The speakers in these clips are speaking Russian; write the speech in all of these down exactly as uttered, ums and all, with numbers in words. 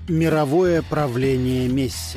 Мировое правление Месси.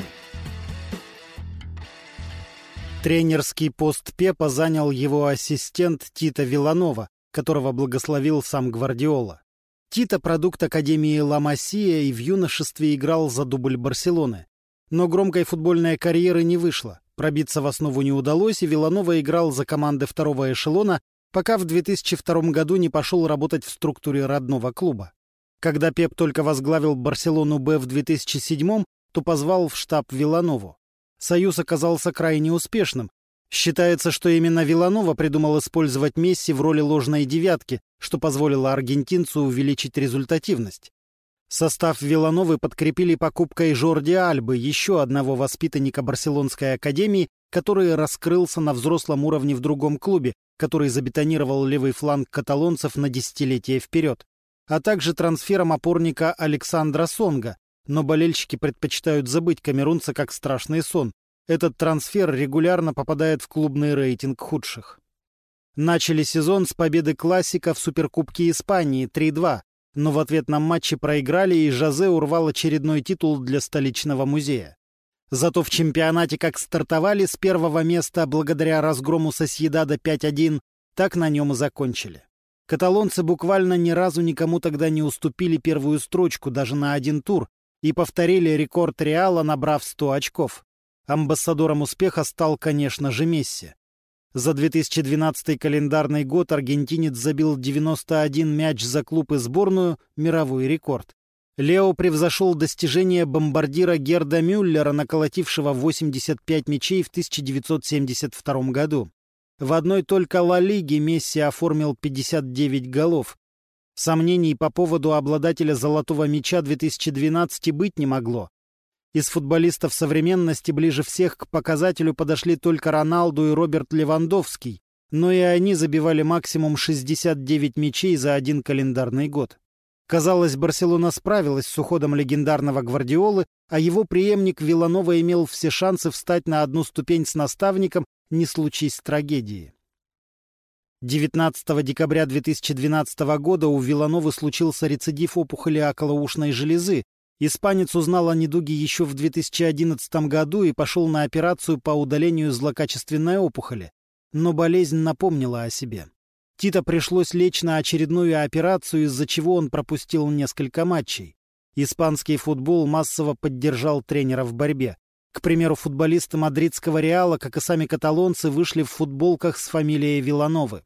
Тренерский пост Пепа занял его ассистент Тито Вилланова, которого благословил сам Гвардиола. Тито — продукт Академии Ла Масия и в юношестве играл за дубль Барселоны. Но громкой футбольной карьеры не вышло, пробиться в основу не удалось, и Вилланова играл за команды второго эшелона, пока в две тысячи втором году не пошел работать в структуре родного клуба. Когда Пеп только возглавил Барселону Б в две тысячи седьмом, то позвал в штаб Вилланову. Союз оказался крайне успешным. Считается, что именно Вилланова придумал использовать Месси в роли ложной девятки, что позволило аргентинцу увеличить результативность. Состав Виллановы подкрепили покупкой Жорди Альбы, еще одного воспитанника Барселонской академии, который раскрылся на взрослом уровне в другом клубе, который забетонировал левый фланг каталонцев на десятилетия вперед, а также трансфером опорника Александра Сонга, но болельщики предпочитают забыть камерунца как страшный сон. Этот трансфер регулярно попадает в клубный рейтинг худших. Начали сезон с победы классика в Суперкубке Испании три-два, но в ответном матче проиграли, и Жозе урвал очередной титул для столичного музея. Зато в чемпионате как стартовали с первого места благодаря разгрому Сосьедада пять-один, так на нем и закончили. Каталонцы буквально ни разу никому тогда не уступили первую строчку даже на один тур и повторили рекорд Реала, набрав сто очков. Амбассадором успеха стал, конечно же, Месси. За две тысячи двенадцатый календарный год аргентинец забил девяносто один мяч за клуб и сборную, мировой рекорд. Лео превзошел достижение бомбардира Герда Мюллера, наколотившего восемьдесят пять мячей в тысяча девятьсот семьдесят втором году. В одной только Ла Лиге Месси оформил пятьдесят девять голов. Сомнений по поводу обладателя золотого мяча две тысячи двенадцать быть не могло. Из футболистов современности ближе всех к показателю подошли только Роналду и Роберт Левандовский, но и они забивали максимум шестьдесят девять мячей за один календарный год. Казалось, Барселона справилась с уходом легендарного Гвардиолы, а его преемник Вилланова имел все шансы встать на одну ступень с наставником, не случись трагедии. девятнадцатого декабря две тысячи двенадцатого года у Виллановы случился рецидив опухоли околоушной железы. Испанец узнал о недуге еще в две тысячи одиннадцатом году и пошел на операцию по удалению злокачественной опухоли. Но болезнь напомнила о себе. Тито пришлось лечь на очередную операцию, из-за чего он пропустил несколько матчей. Испанский футбол массово поддержал тренера в борьбе. К примеру, футболисты мадридского Реала, как и сами каталонцы, вышли в футболках с фамилией Виллановы.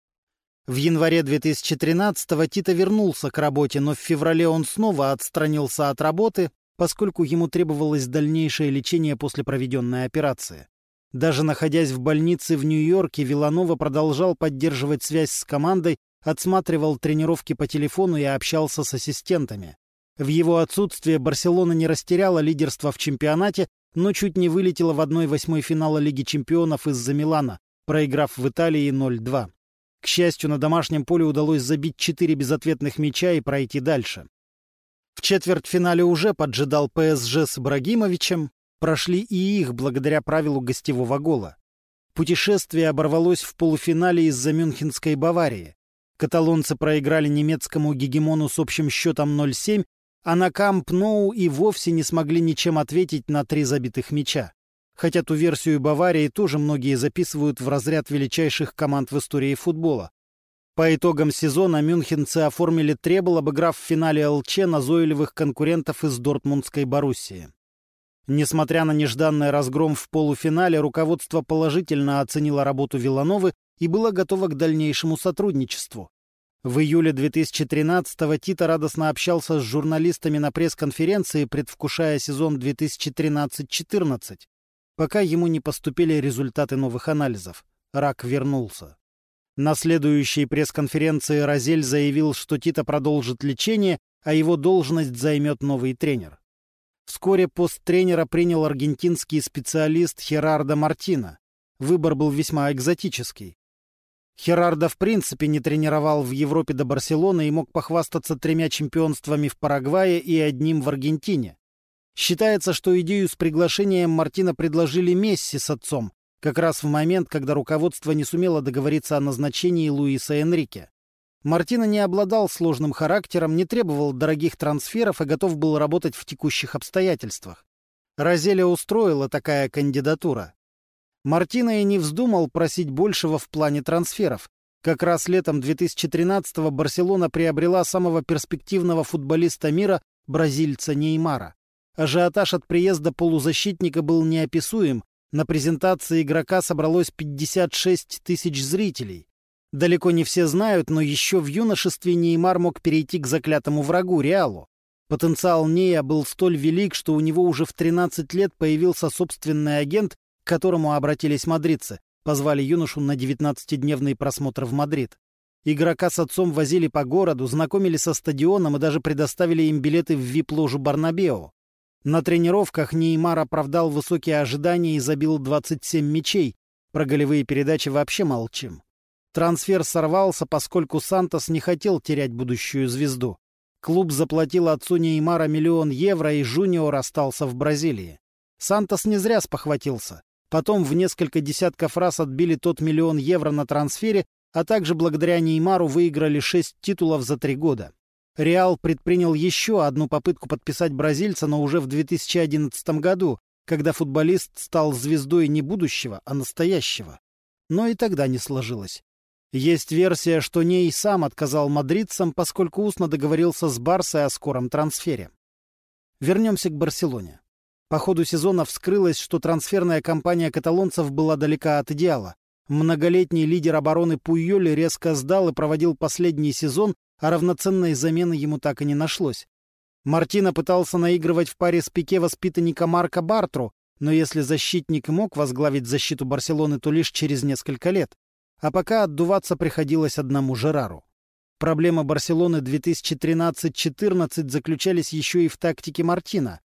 В январе две тысячи тринадцатого Тито вернулся к работе, но в феврале он снова отстранился от работы, поскольку ему требовалось дальнейшее лечение после проведенной операции. Даже находясь в больнице в Нью-Йорке, Вилланова продолжал поддерживать связь с командой, отсматривал тренировки по телефону и общался с ассистентами. В его отсутствие Барселона не растеряла лидерство в чемпионате, но чуть не вылетела в одна восьмая финала Лиги чемпионов из-за Милана, проиграв в Италии ноль-два. К счастью, на домашнем поле удалось забить четыре безответных мяча и пройти дальше. В четвертьфинале уже поджидал ПСЖ с Ибрагимовичем, прошли и их благодаря правилу гостевого гола. Путешествие оборвалось в полуфинале из-за мюнхенской Баварии. Каталонцы проиграли немецкому гегемону с общим счетом ноль-семь, а на Камп Ноу и вовсе не смогли ничем ответить на три забитых мяча. Хотя ту версию Баварии тоже многие записывают в разряд величайших команд в истории футбола. По итогам сезона мюнхенцы оформили требл, обыграв в финале ЛЧ назойливых конкурентов из дортмундской Боруссии. Несмотря на нежданный разгром в полуфинале, руководство положительно оценило работу Виллановы и было готово к дальнейшему сотрудничеству. В июле две тысячи тринадцатого Тито радостно общался с журналистами на пресс-конференции, предвкушая сезон две тысячи тринадцать-четырнадцать. Пока ему не поступили результаты новых анализов. Рак вернулся. На следующей пресс-конференции Розель заявил, что Тито продолжит лечение, а его должность займет новый тренер. Вскоре пост тренера принял аргентинский специалист Херардо Мартино. Выбор был весьма экзотический. Херардо в принципе не тренировал в Европе до Барселоны и мог похвастаться тремя чемпионствами в Парагвае и одним в Аргентине. Считается, что идею с приглашением Мартино предложили Месси с отцом, как раз в момент, когда руководство не сумело договориться о назначении Луиса Энрике. Мартино не обладал сложным характером, не требовал дорогих трансферов и готов был работать в текущих обстоятельствах. Розеля устроила такая кандидатура. Мартино и не вздумал просить большего в плане трансферов. Как раз летом две тысячи тринадцатого Барселона приобрела самого перспективного футболиста мира, бразильца Неймара. Ажиотаж от приезда полузащитника был неописуем. На презентации игрока собралось пятьдесят шесть тысяч зрителей. Далеко не все знают, но еще в юношестве Неймар мог перейти к заклятому врагу Реалу. Потенциал Нея был столь велик, что у него уже в тринадцать лет появился собственный агент, к которому обратились мадридцы. Позвали юношу на девятнадцатидневный просмотр в Мадрид. Игрока с отцом возили по городу, знакомили со стадионом и даже предоставили им билеты в вип-ложу Барнабеу. На тренировках Неймар оправдал высокие ожидания и забил двадцать семь мячей. Про голевые передачи вообще молчим. Трансфер сорвался, поскольку Сантос не хотел терять будущую звезду. Клуб заплатил отцу Неймара миллион евро, и Жуниор остался в Бразилии. Сантос не зря спохватился. Потом в несколько десятков раз отбили тот миллион евро на трансфере, а также благодаря Неймару выиграли шесть титулов за три года. Реал предпринял еще одну попытку подписать бразильца, но уже в две тысячи одиннадцатом году, когда футболист стал звездой не будущего, а настоящего. Но и тогда не сложилось. Есть версия, что Ней сам отказал мадридцам, поскольку устно договорился с Барсой о скором трансфере. Вернемся к Барселоне. По ходу сезона вскрылось, что трансферная кампания каталонцев была далека от идеала. Многолетний лидер обороны Пуйоль резко сдал и проводил последний сезон, а равноценной замены ему так и не нашлось. Мартино пытался наигрывать в паре с Пике воспитанника Марка Бартру, но если защитник мог возглавить защиту Барселоны, то лишь через несколько лет. А пока отдуваться приходилось одному Жерару. Проблемы Барселоны две тысячи тринадцать-четырнадцать заключались еще и в тактике Мартино.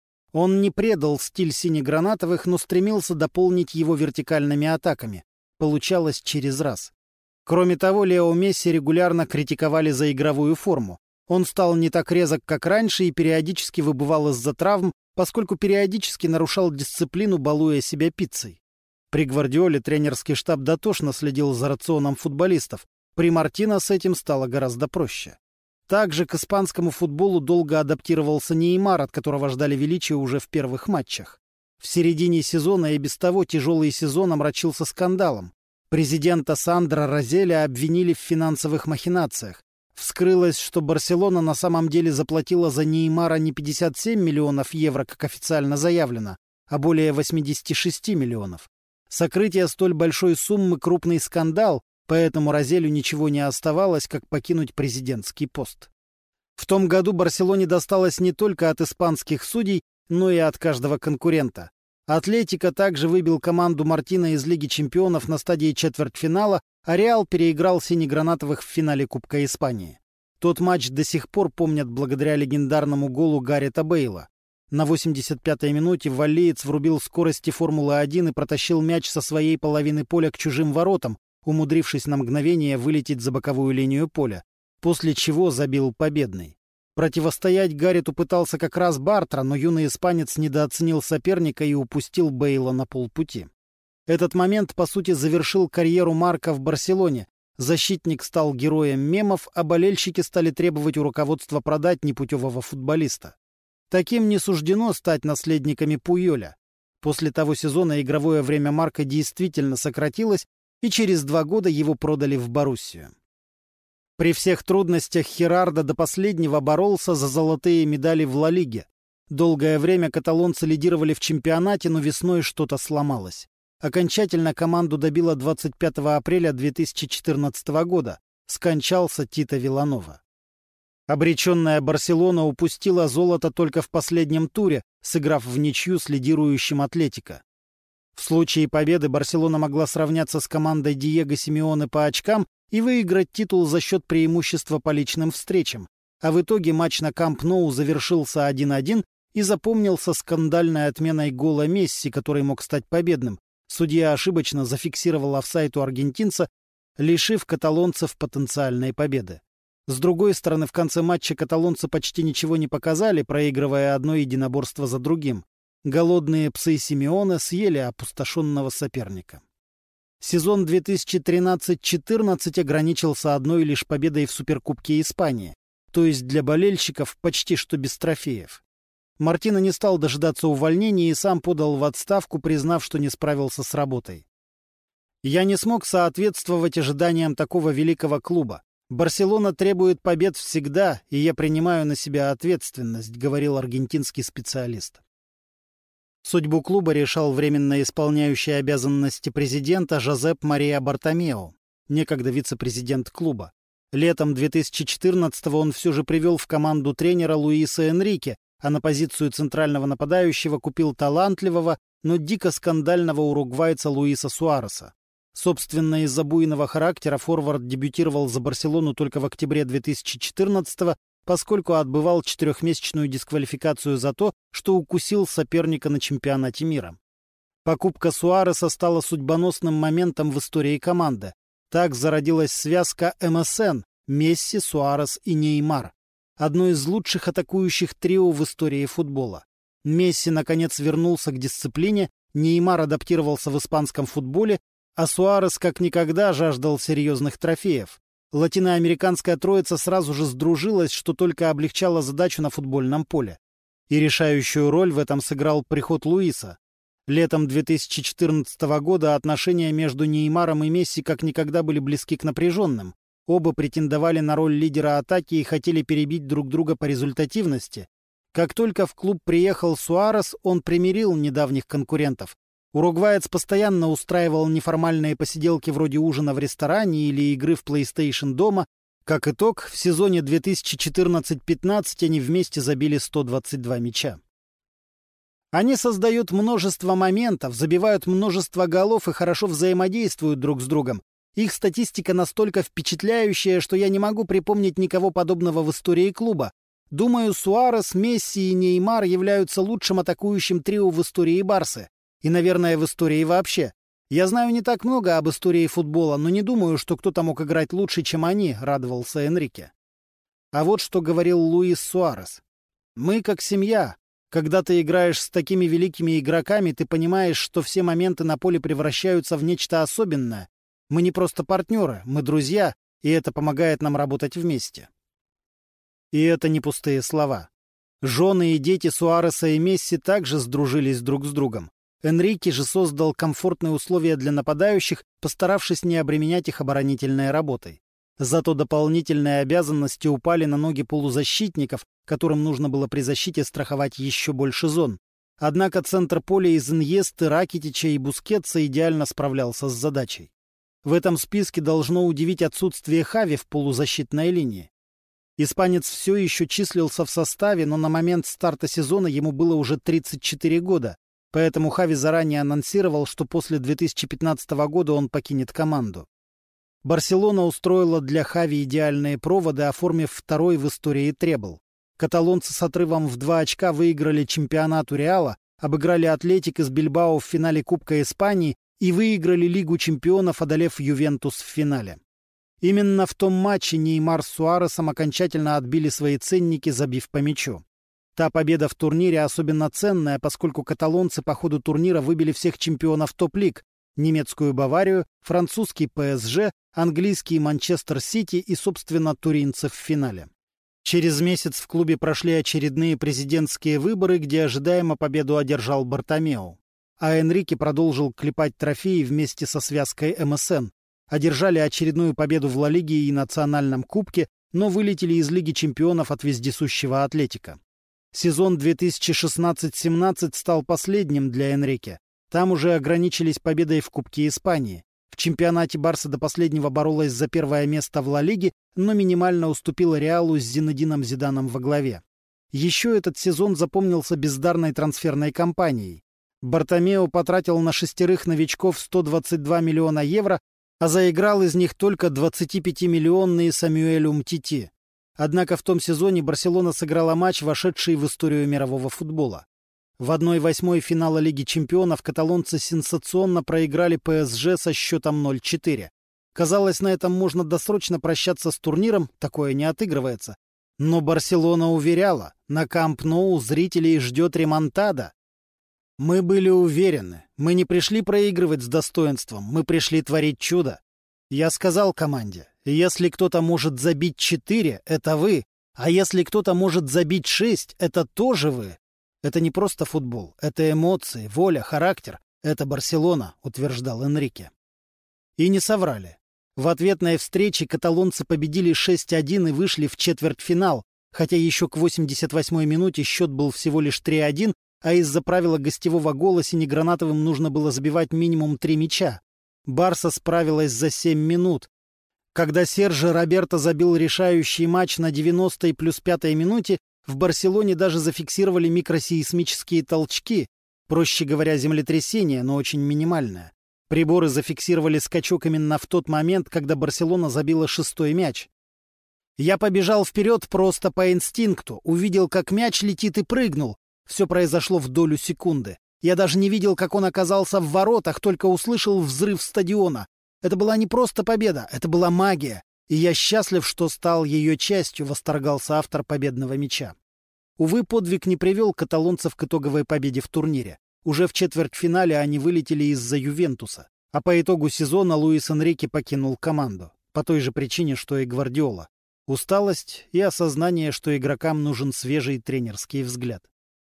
Он не предал стиль синегранатовых, но стремился дополнить его вертикальными атаками. Получалось через раз. Кроме того, Лео Месси регулярно критиковали за игровую форму. Он стал не так резок, как раньше, и периодически выбывал из-за травм, поскольку периодически нарушал дисциплину, балуя себя пиццей. При Гвардиоле тренерский штаб дотошно следил за рационом футболистов. При Мартино с этим стало гораздо проще. Также к испанскому футболу долго адаптировался Неймар, от которого ждали величия уже в первых матчах. В середине сезона и без того тяжелый сезон омрачился скандалом. Президента Сандро Розеля обвинили в финансовых махинациях. Вскрылось, что Барселона на самом деле заплатила за Неймара не пятьдесят семь миллионов евро, как официально заявлено, а более восемьдесят шесть миллионов. Сокрытие столь большой суммы — крупный скандал, поэтому Розелю ничего не оставалось, как покинуть президентский пост. В том году Барселоне досталось не только от испанских судей, но и от каждого конкурента. Атлетико также выбил команду Мартино из Лиги чемпионов на стадии четвертьфинала, а Реал переиграл синегранатовых в финале Кубка Испании. Тот матч до сих пор помнят благодаря легендарному голу Гарета Бейла. На восемьдесят пятой минуте валлиец врубил скорости Формулы один и протащил мяч со своей половины поля к чужим воротам, умудрившись на мгновение вылететь за боковую линию поля, после чего забил победный. Противостоять Гаррету пытался как раз Бартра, но юный испанец недооценил соперника и упустил Бейла на полпути. Этот момент, по сути, завершил карьеру Марка в Барселоне. Защитник стал героем мемов, а болельщики стали требовать у руководства продать непутевого футболиста. Таким не суждено стать наследниками Пуйоля. После того сезона игровое время Марка действительно сократилось, и через два года его продали в Боруссию. При всех трудностях Херардо до последнего боролся за золотые медали в Ла Лиге. Долгое время каталонцы лидировали в чемпионате, но весной что-то сломалось. Окончательно команду добило двадцать пятого апреля две тысячи четырнадцатого года. Скончался Тито Виланова. Обреченная Барселона упустила золото только в последнем туре, сыграв в ничью с лидирующим Атлетико. В случае победы Барселона могла сравняться с командой Диего Симеоне по очкам и выиграть титул за счет преимущества по личным встречам. А в итоге матч на Камп Ноу завершился один-один и запомнился скандальной отменой гола Месси, который мог стать победным. Судья ошибочно зафиксировал офсайд у аргентинца, лишив каталонцев потенциальной победы. С другой стороны, в конце матча каталонцы почти ничего не показали, проигрывая одно единоборство за другим. Голодные псы Симеона съели опустошенного соперника. Сезон две тысячи тринадцать-четырнадцать ограничился одной лишь победой в Суперкубке Испании, то есть для болельщиков почти что без трофеев. Мартино не стал дожидаться увольнения и сам подал в отставку, признав, что не справился с работой. «Я не смог соответствовать ожиданиям такого великого клуба. Барселона требует побед всегда, и я принимаю на себя ответственность», — говорил аргентинский специалист. Судьбу клуба решал временно исполняющий обязанности президента Жозеп Мария Бартомеу, некогда вице-президент клуба. Летом две тысячи четырнадцатого он все же привел в команду тренера Луиса Энрике, а на позицию центрального нападающего купил талантливого, но дико скандального уругвайца Луиса Суареса. Собственно, из-за буйного характера форвард дебютировал за Барселону только в октябре две тысячи четырнадцатого, поскольку отбывал четырехмесячную дисквалификацию за то, что укусил соперника на чемпионате мира. Покупка Суареса стала судьбоносным моментом в истории команды. Так зародилась связка эм эс эн – Месси, Суарес и Неймар. Одно из лучших атакующих трио в истории футбола. Месси, наконец, вернулся к дисциплине, Неймар адаптировался в испанском футболе, а Суарес как никогда жаждал серьезных трофеев. Латиноамериканская троица сразу же сдружилась, что только облегчало задачу на футбольном поле. И решающую роль в этом сыграл приход Луиса. Летом две тысячи четырнадцатого года отношения между Неймаром и Месси как никогда были близки к напряженным. Оба претендовали на роль лидера атаки и хотели перебить друг друга по результативности. Как только в клуб приехал Суарес, он примирил недавних конкурентов. Уругваец постоянно устраивал неформальные посиделки вроде ужина в ресторане или игры в PlayStation дома. Как итог, в сезоне две тысячи четырнадцать-пятнадцать они вместе забили сто двадцать два мяча. Они создают множество моментов, забивают множество голов и хорошо взаимодействуют друг с другом. Их статистика настолько впечатляющая, что я не могу припомнить никого подобного в истории клуба. Думаю, Суарес, Месси и Неймар являются лучшим атакующим трио в истории Барсы. И, наверное, в истории вообще. Я знаю не так много об истории футбола, но не думаю, что кто-то мог играть лучше, чем они, радовался Энрике. А вот что говорил Луис Суарес. «Мы как семья. Когда ты играешь с такими великими игроками, ты понимаешь, что все моменты на поле превращаются в нечто особенное. Мы не просто партнеры, мы друзья, и это помогает нам работать вместе». И это не пустые слова. Жены и дети Суареса и Месси также сдружились друг с другом. Энрике же создал комфортные условия для нападающих, постаравшись не обременять их оборонительной работой. Зато дополнительные обязанности упали на ноги полузащитников, которым нужно было при защите страховать еще больше зон. Однако центр поля из Иньесты, Ракитича и Бускетса идеально справлялся с задачей. В этом списке должно удивить отсутствие Хави в полузащитной линии. Испанец все еще числился в составе, но на момент старта сезона ему было уже тридцать четыре года. Поэтому Хави заранее анонсировал, что после две тысячи пятнадцатого года он покинет команду. Барселона устроила для Хави идеальные проводы, оформив второй в истории требл. Каталонцы с отрывом в два очка выиграли чемпионат у Реала, обыграли Атлетик из Бильбао в финале Кубка Испании и выиграли Лигу чемпионов, одолев Ювентус в финале. Именно в том матче Неймар с Суаресом окончательно отбили свои ценники, забив по мячу. Та победа в турнире особенно ценная, поскольку каталонцы по ходу турнира выбили всех чемпионов топ-лиг – немецкую Баварию, французский пэ эс жэ, английский Манчестер Сити и, собственно, туринцев в финале. Через месяц в клубе прошли очередные президентские выборы, где ожидаемо победу одержал Бартомеу. А Энрике продолжил клепать трофеи вместе со связкой эм эс эн. Одержали очередную победу в Ла Лиге и Национальном кубке, но вылетели из Лиги чемпионов от вездесущего Атлетика. Сезон две тысячи шестнадцать-семнадцать стал последним для Энрике. Там уже ограничились победой в Кубке Испании. В чемпионате Барса до последнего боролась за первое место в Ла Лиге, но минимально уступила Реалу с Зинедином Зиданом во главе. Еще этот сезон запомнился бездарной трансферной кампанией. Бартомеу потратил на шестерых новичков сто двадцать два миллиона евро, а заиграл из них только двадцатипятимиллионный Самюэль Умтити. Однако в том сезоне Барселона сыграла матч, вошедший в историю мирового футбола. В одной восьмой финала Лиги чемпионов каталонцы сенсационно проиграли пэ эс жэ со счетом ноль четыре. Казалось, на этом можно досрочно прощаться с турниром, такое не отыгрывается. Но Барселона уверяла, на Камп Ноу зрителей ждет ремонтада. «Мы были уверены, Мы не пришли проигрывать с достоинством, мы пришли творить чудо. Я сказал команде, если кто-то может забить четыре, это вы, а если кто-то может забить шесть, это тоже вы. Это не просто футбол, это эмоции, воля, характер. Это Барселона, утверждал Энрике. И не соврали. В ответной встрече каталонцы победили шесть один и вышли в четвертьфинал, хотя еще к восемьдесят восьмой минуте счет был всего лишь три один, а из-за правила гостевого гола синегранатовым нужно было забивать минимум три мяча. Барса справилась за семь минут. Когда Серджо Роберто забил решающий матч на девяностой плюс пятой минуте, в Барселоне даже зафиксировали микросейсмические толчки, проще говоря, землетрясение, но очень минимальное. Приборы зафиксировали скачок именно в тот момент, когда Барселона забила шестой мяч. Я побежал вперед просто по инстинкту, увидел, как мяч летит и прыгнул. Все произошло в долю секунды. Я даже не видел, как он оказался в воротах, только услышал взрыв стадиона. Это была не просто победа, это была магия. И я счастлив, что стал ее частью, восторгался автор победного мяча. Увы, подвиг не привел каталонцев к итоговой победе в турнире. Уже в четвертьфинале они вылетели из-за Ювентуса. А по итогу сезона Луис Энрике покинул команду. По той же причине, что и Гвардиола. Усталость и осознание, что игрокам нужен свежий тренерский взгляд.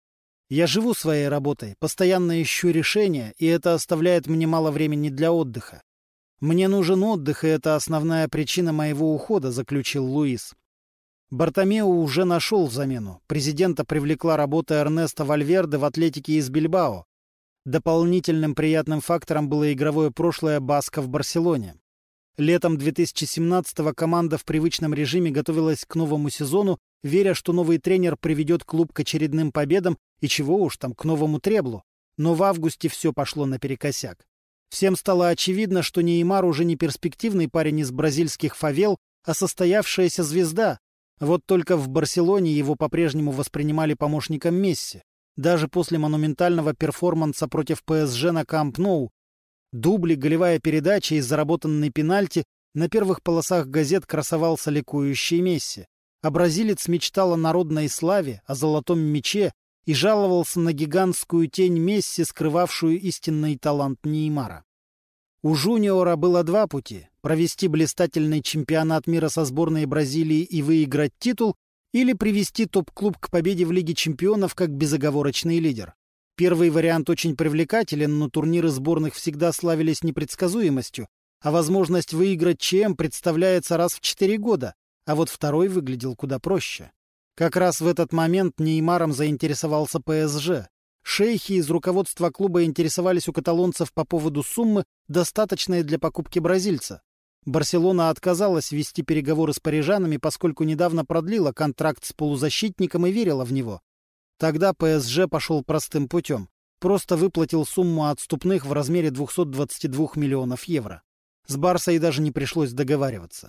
Я живу своей работой, постоянно ищу решения, и это оставляет мне мало времени для отдыха. Мне нужен отдых, и это основная причина моего ухода, заключил Луис. Бартомеу уже нашел замену. Президента привлекла работа Эрнеста Вальверде в Атлетике из Бильбао. Дополнительным приятным фактором было игровое прошлое Баска в Барселоне. Летом две тысячи семнадцатого команда в привычном режиме готовилась к новому сезону, веря, что новый тренер приведет клуб к очередным победам и чего уж там, к новому треблу. Но в августе все пошло наперекосяк. Всем стало очевидно, что Неймар уже не перспективный парень из бразильских фавел, а состоявшаяся звезда. Вот только в Барселоне его по-прежнему воспринимали помощником Месси. Даже после монументального перформанса против ПСЖ на Камп Ноу, дубли, голевая передача и заработанный пенальти, на первых полосах газет красовался ликующий Месси. А бразилец мечтал о народной славе, о золотом мяче и жаловался на гигантскую тень Месси, скрывавшую истинный талант Неймара. У Жуниора было два пути – провести блистательный чемпионат мира со сборной Бразилии и выиграть титул, или привести топ-клуб к победе в Лиге чемпионов как безоговорочный лидер. Первый вариант очень привлекателен, но турниры сборных всегда славились непредсказуемостью, а возможность выиграть ЧМ представляется раз в четыре года, а вот второй выглядел куда проще. Как раз в этот момент Неймаром заинтересовался ПСЖ. Шейхи из руководства клуба интересовались у каталонцев по поводу суммы, достаточной для покупки бразильца. Барселона отказалась вести переговоры с парижанами, поскольку недавно продлила контракт с полузащитником и верила в него. Тогда ПСЖ пошел простым путем. Просто выплатил сумму отступных в размере двухсот двадцати двух миллионов евро. С Барсой даже не пришлось договариваться.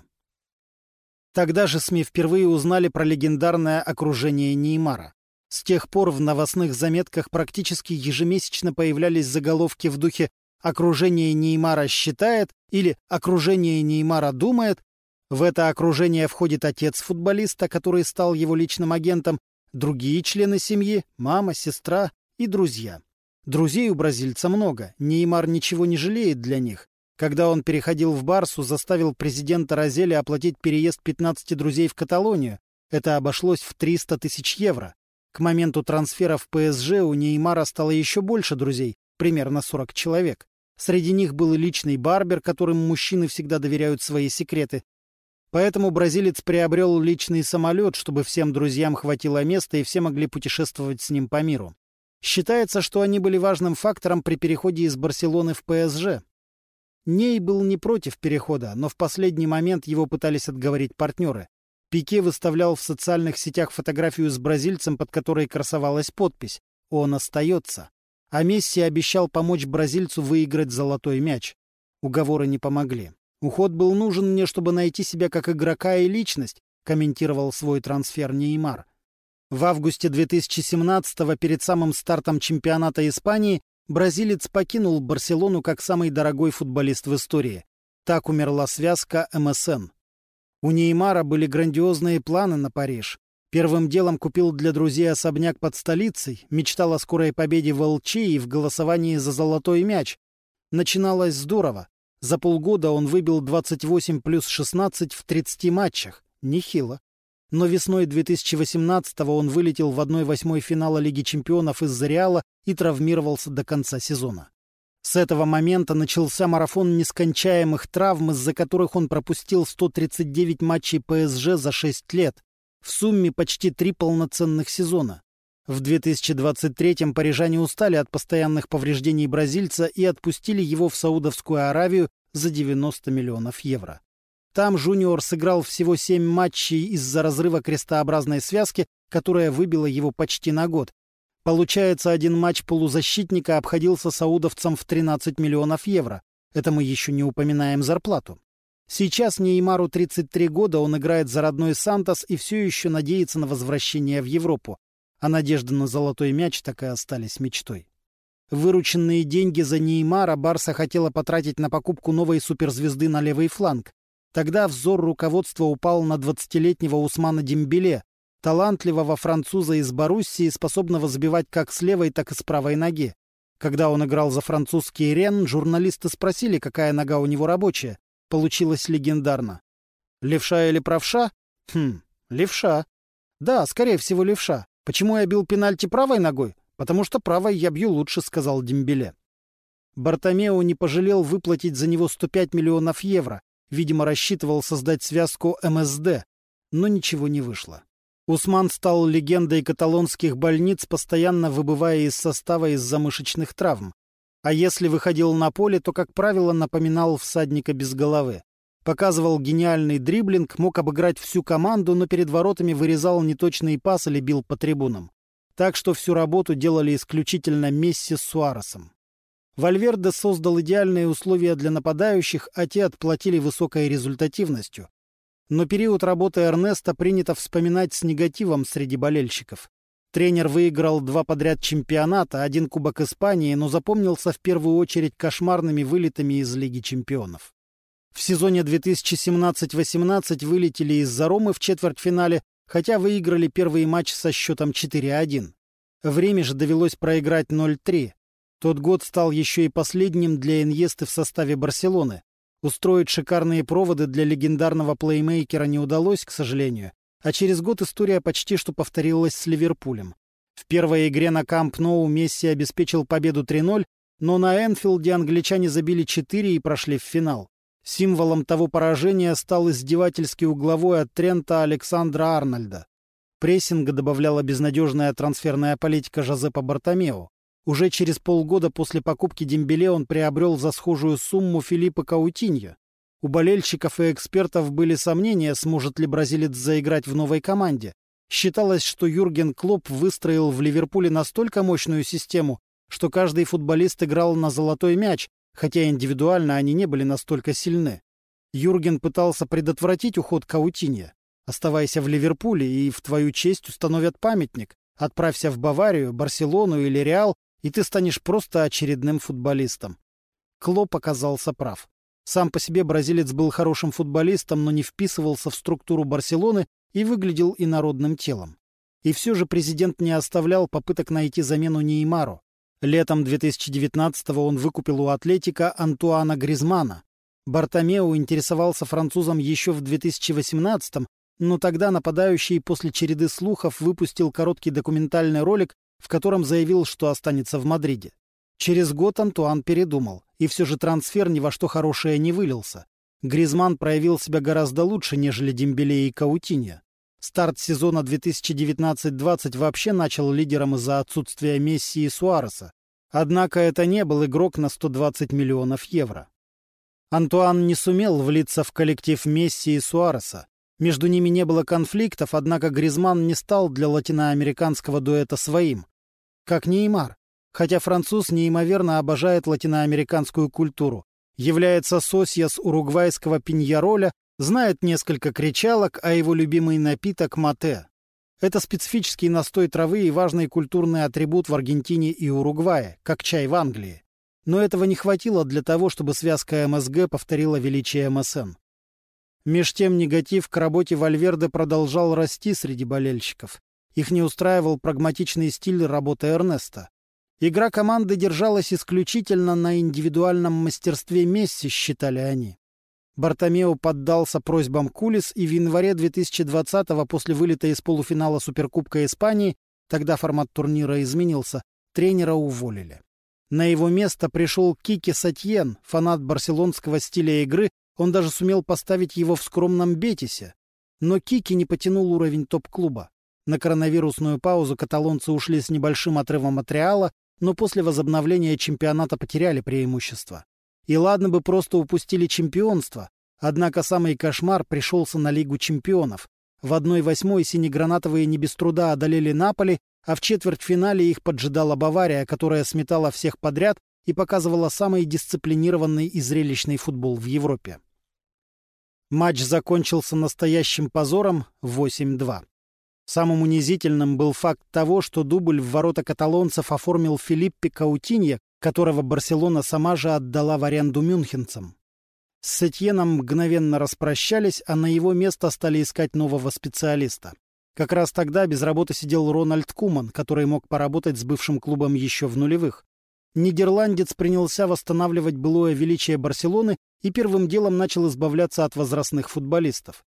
Тогда же СМИ впервые узнали про легендарное окружение Неймара. С тех пор в новостных заметках практически ежемесячно появлялись заголовки в духе «Окружение Неймара считает» или «Окружение Неймара думает». В это окружение входит отец футболиста, который стал его личным агентом, другие члены семьи, мама, сестра и друзья. Друзей у бразильца много, Неймар ничего не жалеет для них. Когда он переходил в Барсу, заставил президента Розеля оплатить переезд пятнадцати друзей в Каталонию. Это обошлось в триста тысяч евро. К моменту трансфера в ПСЖ у Неймара стало еще больше друзей, примерно сорок человек. Среди них был и личный барбер, которым мужчины всегда доверяют свои секреты. Поэтому бразилец приобрел личный самолет, чтобы всем друзьям хватило места и все могли путешествовать с ним по миру. Считается, что они были важным фактором при переходе из Барселоны в ПСЖ. Ней был не против перехода, но в последний момент его пытались отговорить партнеры. Пике выставлял в социальных сетях фотографию с бразильцем, под которой красовалась подпись «Он остается». А Месси обещал помочь бразильцу выиграть золотой мяч. Уговоры не помогли. «Уход был нужен мне, чтобы найти себя как игрока и личность», комментировал свой трансфер Неймар. В августе две тысячи семнадцатого, перед самым стартом чемпионата Испании, бразилец покинул Барселону как самый дорогой футболист в истории. Так умерла связка эм эс эн. У Неймара были грандиозные планы на Париж. Первым делом купил для друзей особняк под столицей, мечтал о скорой победе в эл че и в голосовании за золотой мяч. Начиналось здорово. За полгода он выбил двадцать восемь плюс шестнадцать в тридцати матчах. Нехило. Но весной две тысячи восемнадцатого он вылетел в одна восьмая финала Лиги чемпионов из-за Реала и травмировался до конца сезона. С этого момента начался марафон нескончаемых травм, из-за которых он пропустил сто тридцать девять матчей пэ эс жэ за шесть лет. В сумме почти три полноценных сезона. В две тысячи двадцать третьем парижане устали от постоянных повреждений бразильца и отпустили его в Саудовскую Аравию за девяносто миллионов евро. Там Жуниор сыграл всего семь матчей из-за разрыва крестообразной связки, которая выбила его почти на год. Получается, один матч полузащитника обходился саудовцам в тринадцать миллионов евро. Это мы еще не упоминаем зарплату. Сейчас Неймару тридцать три года, он играет за родной Сантос и все еще надеется на возвращение в Европу. А надежды на золотой мяч так и остались мечтой. Вырученные деньги за Неймара Барса хотела потратить на покупку новой суперзвезды на левый фланг. Тогда взор руководства упал на двадцатилетнего Усмана Дембеле, талантливого француза из Боруссии, способного забивать как с левой, так и с правой ноги. Когда он играл за французский Рен, журналисты спросили, какая нога у него рабочая. Получилось легендарно. Левша или правша? Хм, левша. Да, скорее всего, левша. Почему я бил пенальти правой ногой? Потому что правой я бью лучше, сказал Дембеле. Бартомео не пожалел выплатить за него сто пять миллионов евро. Видимо, рассчитывал создать связку эм эс дэ. Но ничего не вышло. Усман стал легендой каталонских больниц, постоянно выбывая из состава из-за мышечных травм. А если выходил на поле, то, как правило, напоминал всадника без головы. Показывал гениальный дриблинг, мог обыграть всю команду, но перед воротами вырезал неточный пас или бил по трибунам. Так что всю работу делали исключительно Месси с Суаресом. Вальверде создал идеальные условия для нападающих, а те отплатили высокой результативностью. Но период работы Эрнеста принято вспоминать с негативом среди болельщиков. Тренер выиграл два подряд чемпионата, один Кубок Испании, но запомнился в первую очередь кошмарными вылетами из Лиги чемпионов. В сезоне две тысячи семнадцать восемнадцать вылетели из-за Ромы в четвертьфинале, хотя выиграли первый матч со счетом четыре один. В Риме же довелось проиграть ноль три. Тот год стал еще и последним для Иньесты в составе Барселоны. Устроить шикарные проводы для легендарного плеймейкера не удалось, к сожалению, а через год история почти что повторилась с Ливерпулем. В первой игре на Камп Ноу Месси обеспечил победу три ноль, но на Энфилде англичане забили четыре и прошли в финал. Символом того поражения стал издевательский угловой от Трента Александра Арнольда. Прессинга добавляла безнадежная трансферная политика Жозепа Бартомео. Уже через полгода после покупки Дембеле он приобрел за схожую сумму Филиппа Каутиньо. У болельщиков и экспертов были сомнения, сможет ли бразилец заиграть в новой команде. Считалось, что Юрген Клопп выстроил в Ливерпуле настолько мощную систему, что каждый футболист играл на золотой мяч, хотя индивидуально они не были настолько сильны. Юрген пытался предотвратить уход Каутиньо. Оставайся в Ливерпуле, и в твою честь установят памятник. Отправься в Баварию, Барселону или Реал, и ты станешь просто очередным футболистом. Клопп оказался прав. Сам по себе бразилец был хорошим футболистом, но не вписывался в структуру Барселоны и выглядел инородным телом. И все же президент не оставлял попыток найти замену Неймару. Летом две тысячи девятнадцатого он выкупил у Атлетико Антуана Гризмана. Бартомео интересовался французом еще в две тысячи восемнадцатом, но тогда нападающий после череды слухов выпустил короткий документальный ролик, в котором заявил, что останется в Мадриде. Через год Антуан передумал, и все же трансфер ни во что хорошее не вылился. Гризман проявил себя гораздо лучше, нежели Дембеле и Каутиньо. Старт сезона две тысячи девятнадцать двадцать вообще начал лидером из-за отсутствия Месси и Суареса. Однако это не был игрок на сто двадцать миллионов евро. Антуан не сумел влиться в коллектив Месси и Суареса. Между ними не было конфликтов, однако Гризман не стал для латиноамериканского дуэта своим. Как Неймар. Хотя француз неимоверно обожает латиноамериканскую культуру. Является сосьяс уругвайского пиньяроля, знает несколько кричалок, а его любимый напиток — мате. Это специфический настой травы и важный культурный атрибут в Аргентине и Уругвае, как чай в Англии. Но этого не хватило для того, чтобы связка эм эс гэ повторила величие эм эс эн. Меж тем негатив к работе Вальверде продолжал расти среди болельщиков. Их не устраивал прагматичный стиль работы Эрнеста. Игра команды держалась исключительно на индивидуальном мастерстве Месси, считали они. Бартомеу поддался просьбам Кулис, и в январе две тысячи двадцатого, после вылета из полуфинала Суперкубка Испании, тогда формат турнира изменился, тренера уволили. На его место пришел Кике Сетьен, фанат барселонского стиля игры, он даже сумел поставить его в скромном Бетисе. Но Кике не потянул уровень топ-клуба. На коронавирусную паузу каталонцы ушли с небольшим отрывом от Реала, но после возобновления чемпионата потеряли преимущество. И ладно бы просто упустили чемпионство, однако самый кошмар пришелся на Лигу чемпионов. В одной восьмой синегранатовые не без труда одолели Наполи, а в четвертьфинале их поджидала Бавария, которая сметала всех подряд и показывала самый дисциплинированный и зрелищный футбол в Европе. Матч закончился настоящим позором восемь-два. Самым унизительным был факт того, что дубль в ворота каталонцев оформил Филиппе Каутиньо, которого Барселона сама же отдала в аренду мюнхенцам. С Сетьеном мгновенно распрощались, а на его место стали искать нового специалиста. Как раз тогда без работы сидел Рональд Куман, который мог поработать с бывшим клубом еще в нулевых. Нидерландец принялся восстанавливать былое величие Барселоны и первым делом начал избавляться от возрастных футболистов.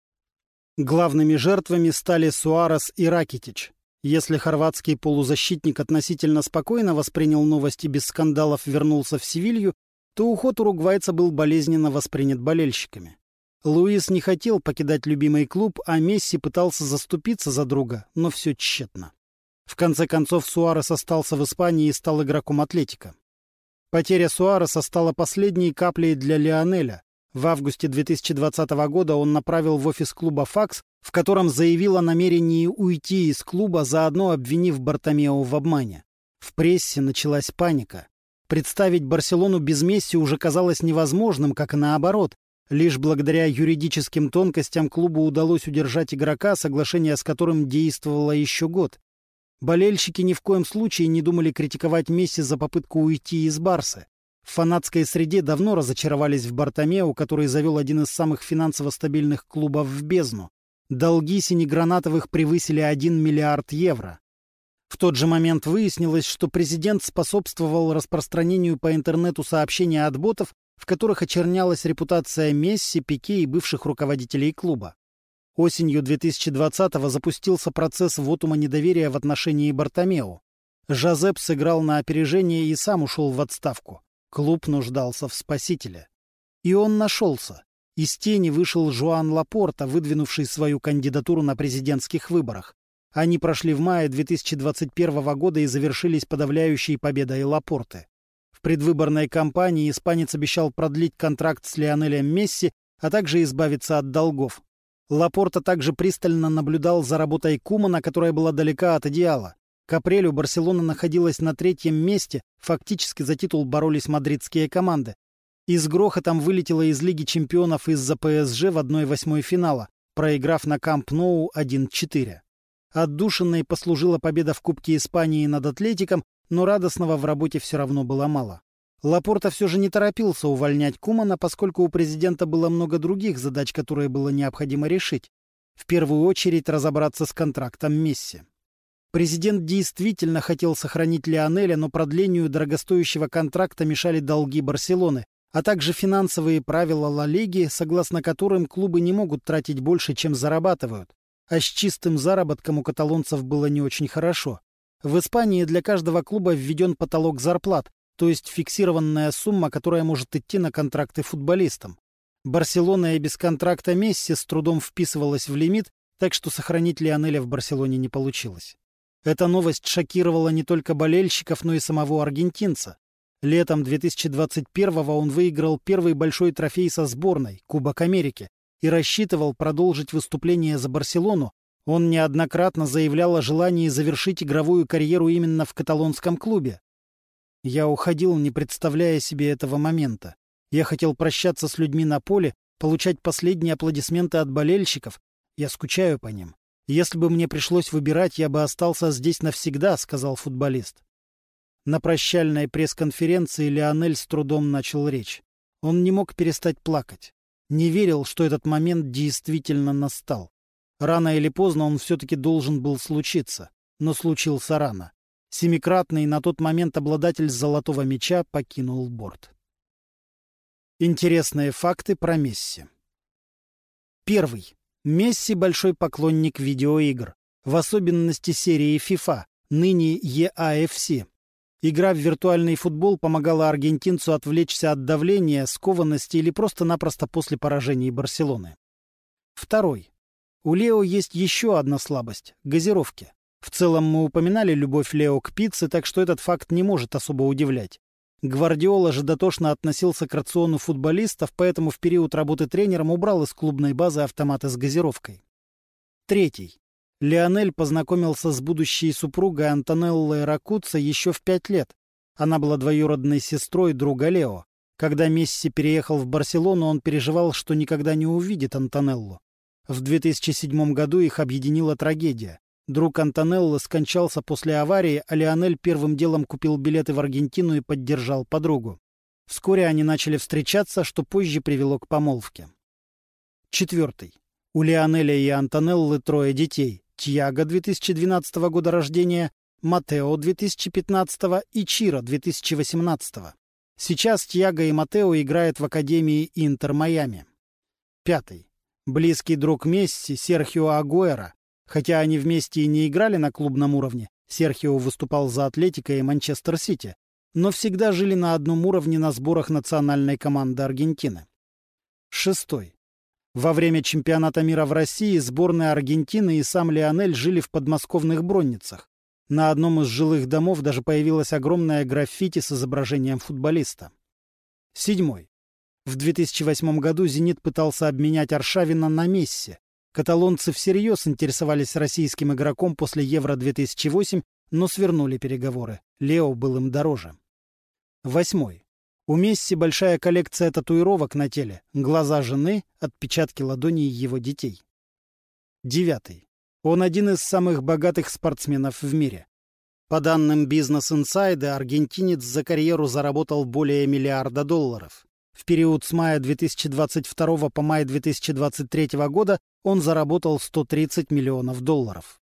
Главными жертвами стали Суарес и Ракитич. Если хорватский полузащитник относительно спокойно воспринял новости, без скандалов вернулся в Севилью, то уход уругвайца был болезненно воспринят болельщиками. Луис не хотел покидать любимый клуб, а Месси пытался заступиться за друга, но все тщетно. В конце концов Суарес остался в Испании и стал игроком Атлетико. Потеря Суареса стала последней каплей для Лионеля. В августе две тысячи двадцатого года он направил в офис клуба факс, в котором заявил о намерении уйти из клуба, заодно обвинив Бартомеу в обмане. В прессе началась паника. Представить Барселону без Месси уже казалось невозможным, как и наоборот. Лишь благодаря юридическим тонкостям клубу удалось удержать игрока, соглашение с которым действовало еще год. Болельщики ни в коем случае не думали критиковать Месси за попытку уйти из Барсы. В фанатской среде давно разочаровались в Бартомеу, который завел один из самых финансово стабильных клубов в бездну. Долги синегранатовых превысили один миллиард евро. В тот же момент выяснилось, что президент способствовал распространению по интернету сообщений от ботов, в которых очернялась репутация Месси, Пике и бывших руководителей клуба. Осенью две тысячи двадцатого запустился процесс вотума недоверия в отношении Бартомеу. Жозеп сыграл на опережение и сам ушел в отставку. Клуб нуждался в спасителе. И он нашелся. Из тени вышел Жоан Лапорта, выдвинувший свою кандидатуру на президентских выборах. Они прошли в мае две тысячи двадцать первого года и завершились подавляющей победой Лапорты. В предвыборной кампании испанец обещал продлить контракт с Лионелем Месси, а также избавиться от долгов. Лапорта также пристально наблюдал за работой Кумана, которая была далека от идеала. К апрелю Барселона находилась на третьем месте, фактически за титул боролись мадридские команды. И с грохотом вылетела из Лиги чемпионов из-за ПСЖ в одной восьмой финала, проиграв на Камп Ноу один-четыре. Отдушиной послужила победа в Кубке Испании над Атлетиком, но радостного в работе все равно было мало. Лапорта все же не торопился увольнять Кумана, поскольку у президента было много других задач, которые было необходимо решить. В первую очередь разобраться с контрактом Месси. Президент действительно хотел сохранить Лионеля, но продлению дорогостоящего контракта мешали долги Барселоны, а также финансовые правила Ла Лиги, согласно которым клубы не могут тратить больше, чем зарабатывают. А с чистым заработком у каталонцев было не очень хорошо. В Испании для каждого клуба введен потолок зарплат, то есть фиксированная сумма, которая может идти на контракты футболистам. Барселона и без контракта Месси с трудом вписывалась в лимит, так что сохранить Лионеля в Барселоне не получилось. Эта новость шокировала не только болельщиков, но и самого аргентинца. Летом две тысячи двадцать первого он выиграл первый большой трофей со сборной – Кубок Америки, и рассчитывал продолжить выступление за Барселону. Он неоднократно заявлял о желании завершить игровую карьеру именно в каталонском клубе. Я уходил, не представляя себе этого момента. Я хотел прощаться с людьми на поле, получать последние аплодисменты от болельщиков. Я скучаю по ним. «Если бы мне пришлось выбирать, я бы остался здесь навсегда», — сказал футболист. На прощальной пресс-конференции Лионель с трудом начал речь. Он не мог перестать плакать. Не верил, что этот момент действительно настал. Рано или поздно он все-таки должен был случиться, но случился рано. Семикратный на тот момент обладатель золотого мяча покинул борт. Интересные факты про Месси. Первый. Месси — большой поклонник видеоигр, в особенности серии FIFA, ныне и а эф си. Игра в виртуальный футбол помогала аргентинцу отвлечься от давления, скованности или просто-напросто после поражения Барселоны. Второй. У Лео есть еще одна слабость — газировки. В целом мы упоминали любовь Лео к пицце, так что этот факт не может особо удивлять. Гвардиола же дотошно относился к рациону футболистов, поэтому в период работы тренером убрал из клубной базы автоматы с газировкой. Третий. Лионель познакомился с будущей супругой Антонеллой Ракуццо еще в пять лет. Она была двоюродной сестрой друга Лео. Когда Месси переехал в Барселону, он переживал, что никогда не увидит Антонеллу. В две тысячи седьмом году их объединила трагедия. Друг Антонеллы скончался после аварии, а Лионель первым делом купил билеты в Аргентину и поддержал подругу. Вскоре они начали встречаться, что позже привело к помолвке. Четвертый. У Лионеля и Антонеллы трое детей. Тьяго две тысячи двенадцатого года рождения, Матео две тысячи пятнадцатого и Чиро две тысячи восемнадцатого. Сейчас Тьяго и Матео играют в Академии Интер Майами. Пятый. Близкий друг Месси Серхио Агуэро. Хотя они вместе и не играли на клубном уровне, Серхио выступал за Атлетико и Манчестер Сити, но всегда жили на одном уровне на сборах национальной команды Аргентины. Шестой. Во время чемпионата мира в России сборная Аргентины и сам Лионель жили в подмосковных Бронницах. На одном из жилых домов даже появилась огромная граффити с изображением футболиста. Седьмой. В две тысячи восьмом году «Зенит» пытался обменять Аршавина на Месси. Каталонцы всерьез интересовались российским игроком после Евро две тысячи восемь, но свернули переговоры. Лео был им дороже. Восьмой. У Месси большая коллекция татуировок на теле, глаза жены, отпечатки ладоней его детей. Девятый. Он один из самых богатых спортсменов в мире. По данным Business Insider, аргентинец за карьеру заработал более миллиарда долларов. В период с мая две тысячи двадцать второго по май две тысячи двадцать третьего года он заработал сто тридцать миллионов долларов.